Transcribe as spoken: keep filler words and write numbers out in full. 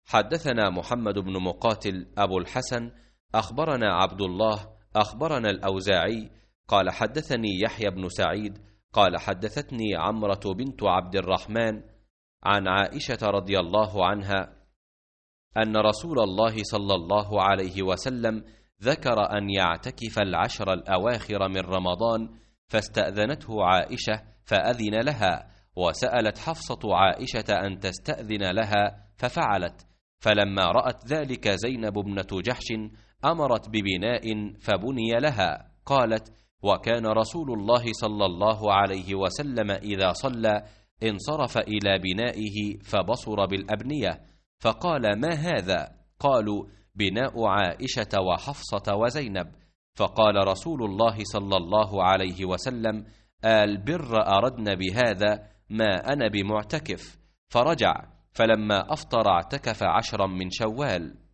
حدثنا محمد بن مقاتل أبو الحسن أخبرنا عبد الله أخبرنا الأوزاعي قال حدثني يحيى بن سعيد قال حدثتني عمرة بنت عبد الرحمن عن عائشة رضي الله عنها أن رسول الله صلى الله عليه وسلم ذكر أن يعتكف العشر الأواخر من رمضان، فاستأذنته عائشة فأذن لها، وسألت حفصة عائشة أن تستأذن لها ففعلت، فلما رأت ذلك زينب ابنة جحش أمرت ببناء فبني لها. قالت: وكان رسول الله صلى الله عليه وسلم إذا صلى انصرف إلى بنائه فبصر بالأبنية، فقال: ما هذا؟ قالوا: بناء عائشة وحفصة وزينب. فقال رسول الله صلى الله عليه وسلم: البر أردن بهذا، ما أنا بمعتكف. فرجع، فلما أفطر اعتكف عشرا من شوال.